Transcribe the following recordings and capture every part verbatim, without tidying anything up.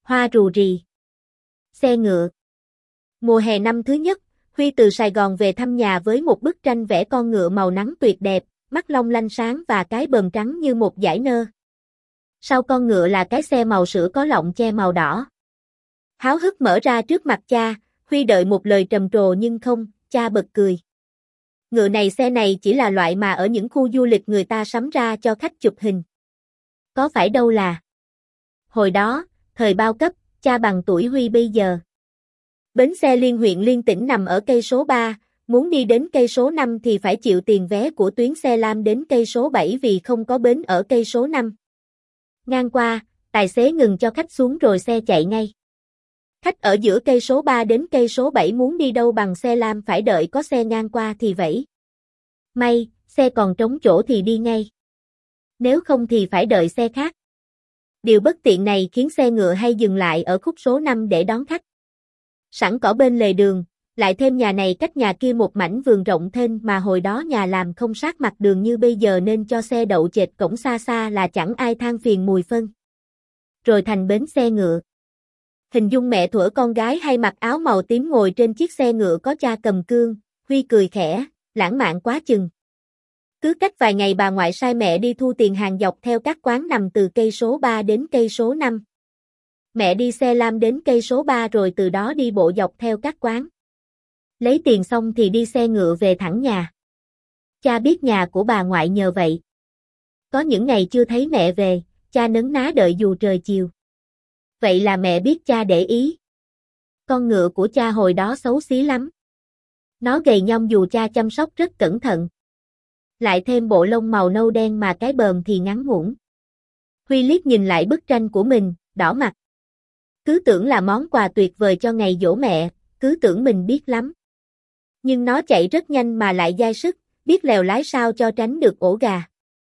Hoa rù rì. Xe ngựa. Mùa hè năm thứ nhất, Huy từ Sài Gòn về thăm nhà với một bức tranh vẽ con ngựa màu nắng tuyệt đẹp, mắt long lanh sáng và cái bờm trắng như một dải nơ. Sau con ngựa là cái xe màu sữa có lọng che màu đỏ. Háo hức mở ra trước mặt cha, Huy đợi một lời trầm trồ nhưng không, cha bật cười. Ngựa này xe này chỉ là loại mà ở những khu du lịch người ta sắm ra cho khách chụp hình. Có phải đâu là. Hồi đó, thời bao cấp, cha bằng tuổi Huy bây giờ. Bến xe liên huyện liên tỉnh nằm ở cây số ba, muốn đi đến cây số năm thì phải chịu tiền vé của tuyến xe lam đến cây số bảy vì không có bến ở cây số năm. Ngang qua, tài xế ngừng cho khách xuống rồi xe chạy ngay. Khách ở giữa cây số ba đến cây số bảy muốn đi đâu bằng xe lam phải đợi có xe ngang qua thì vẫy. May, xe còn trống chỗ thì đi ngay. Nếu không thì phải đợi xe khác. Điều bất tiện này khiến xe ngựa hay dừng lại ở khúc số năm để đón khách. Sẵn cỏ bên lề đường, lại thêm nhà này cách nhà kia một mảnh vườn rộng thênh mà hồi đó nhà làm không sát mặt đường như bây giờ nên cho xe đậu chệch cổng xa xa là chẳng ai than phiền mùi phân. Rồi thành bến xe ngựa. Hình dung mẹ thuở con gái hay mặc áo màu tím ngồi trên chiếc xe ngựa có cha cầm cương, Huy cười khẽ, lãng mạn quá chừng. Cứ cách vài ngày bà ngoại sai mẹ đi thu tiền hàng dọc theo các quán nằm từ cây số ba đến cây số năm. Mẹ đi xe lam đến cây số ba rồi từ đó đi bộ dọc theo các quán. Lấy tiền xong thì đi xe ngựa về thẳng nhà. Cha biết nhà của bà ngoại nhờ vậy. Có những ngày chưa thấy mẹ về, cha nấn ná đợi dù trời chiều. Vậy là mẹ biết cha để ý. Con ngựa của cha hồi đó xấu xí lắm. Nó gầy nhom dù cha chăm sóc rất cẩn thận. Lại thêm bộ lông màu nâu đen mà cái bờm thì ngắn ngủn. Huy liếc nhìn lại bức tranh của mình, đỏ mặt. Cứ tưởng là món quà tuyệt vời cho ngày giỗ mẹ, cứ tưởng mình biết lắm. Nhưng nó chạy rất nhanh mà lại dai sức, biết lèo lái sao cho tránh được ổ gà.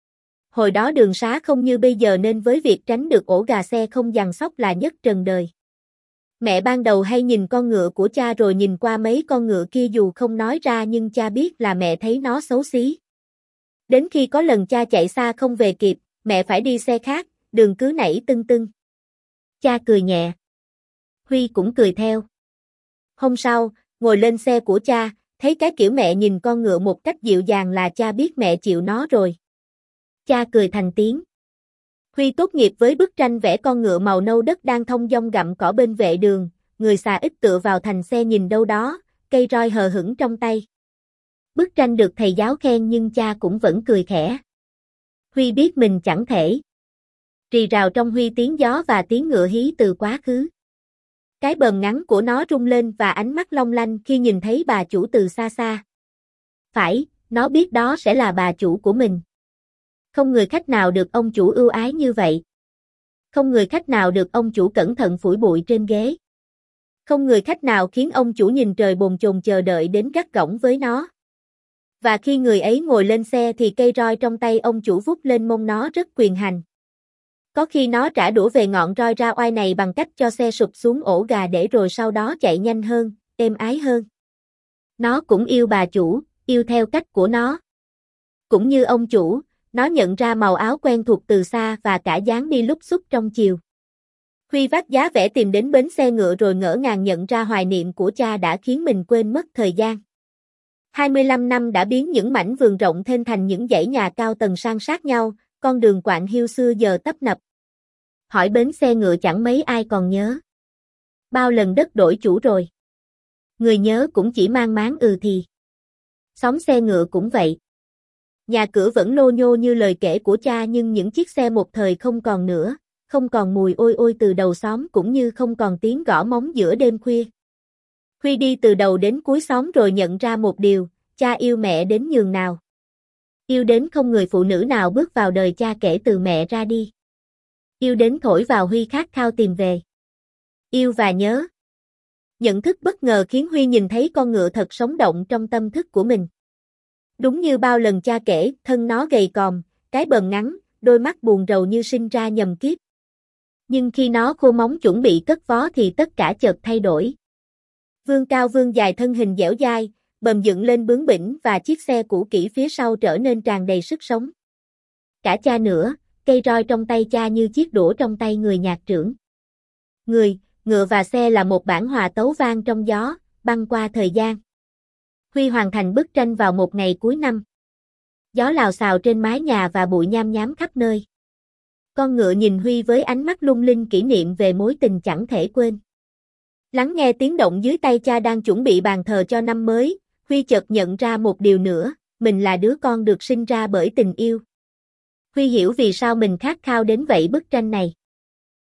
Hồi đó đường xá không như bây giờ nên với việc tránh được ổ gà xe không giằng xóc là nhất trần đời. Mẹ ban đầu hay nhìn con ngựa của cha rồi nhìn qua mấy con ngựa kia dù không nói ra nhưng cha biết là mẹ thấy nó xấu xí. Đến khi có lần cha chạy xa không về kịp, mẹ phải đi xe khác, đường cứ nảy tưng tưng. Cha cười nhẹ. Huy cũng cười theo. Hôm sau, ngồi lên xe của cha, thấy cái kiểu mẹ nhìn con ngựa một cách dịu dàng là cha biết mẹ chịu nó rồi. Cha cười thành tiếng. Huy tốt nghiệp với bức tranh vẽ con ngựa màu nâu đất đang thong dong gặm cỏ bên vệ đường, người xà ít tựa vào thành xe nhìn đâu đó, cây roi hờ hững trong tay. Bức tranh được thầy giáo khen nhưng cha cũng vẫn cười khẽ. Huy biết mình chẳng thể. Rì rào trong Huy tiếng gió và tiếng ngựa hí từ quá khứ. Cái bờm ngắn của nó rung lên và ánh mắt long lanh khi nhìn thấy bà chủ từ xa xa. Phải, nó biết đó sẽ là bà chủ của mình. Không người khách nào được ông chủ ưu ái như vậy. Không người khách nào được ông chủ cẩn thận phủi bụi trên ghế. Không người khách nào khiến ông chủ nhìn trời bồn chồn chờ đợi đến gắt gỏng với nó. Và khi người ấy ngồi lên xe thì cây roi trong tay ông chủ vút lên mông nó rất quyền hành. Có khi nó trả đũa về ngọn roi ra oai này bằng cách cho xe sụp xuống ổ gà để rồi sau đó chạy nhanh hơn, êm ái hơn. Nó cũng yêu bà chủ, yêu theo cách của nó. Cũng như ông chủ, nó nhận ra màu áo quen thuộc từ xa và cả dáng đi lúc xúc trong chiều. Huy vác giá vẽ tìm đến bến xe ngựa rồi ngỡ ngàng nhận ra hoài niệm của cha đã khiến mình quên mất thời gian. hai mươi lăm năm đã biến những mảnh vườn rộng thênh thành những dãy nhà cao tầng san sát nhau, con đường quạnh hiu xưa giờ tấp nập. Hỏi bến xe ngựa chẳng mấy ai còn nhớ. Bao lần đất đổi chủ rồi. Người nhớ cũng chỉ mang máng ừ thì. Xóm xe ngựa cũng vậy. Nhà cửa vẫn lô nhô như lời kể của cha nhưng những chiếc xe một thời không còn nữa, không còn mùi ôi ôi từ đầu xóm cũng như không còn tiếng gõ móng giữa đêm khuya. Huy đi từ đầu đến cuối xóm rồi nhận ra một điều, cha yêu mẹ đến nhường nào. Yêu đến không người phụ nữ nào bước vào đời cha kể từ mẹ ra đi. Yêu đến thổi vào Huy khát khao tìm về. Yêu và nhớ. Nhận thức bất ngờ khiến Huy nhìn thấy con ngựa thật sống động trong tâm thức của mình. Đúng như bao lần cha kể, thân nó gầy còm, cái bờm ngắn, đôi mắt buồn rầu như sinh ra nhầm kiếp. Nhưng khi nó khô móng chuẩn bị cất vó thì tất cả chợt thay đổi. Vươn cao vươn dài thân hình dẻo dai, bờm dựng lên bướng bỉnh và chiếc xe cũ kỹ phía sau trở nên tràn đầy sức sống. Cả cha nữa, cây roi trong tay cha như chiếc đũa trong tay người nhạc trưởng. Người, ngựa và xe là một bản hòa tấu vang trong gió, băng qua thời gian. Huy hoàn thành bức tranh vào một ngày cuối năm. Gió lào xào trên mái nhà và bụi nham nhám khắp nơi. Con ngựa nhìn Huy với ánh mắt lung linh kỷ niệm về mối tình chẳng thể quên. Lắng nghe tiếng động dưới tay cha đang chuẩn bị bàn thờ cho năm mới, Huy chợt nhận ra một điều nữa, mình là đứa con được sinh ra bởi tình yêu. Huy hiểu vì sao mình khát khao đến vậy bức tranh này.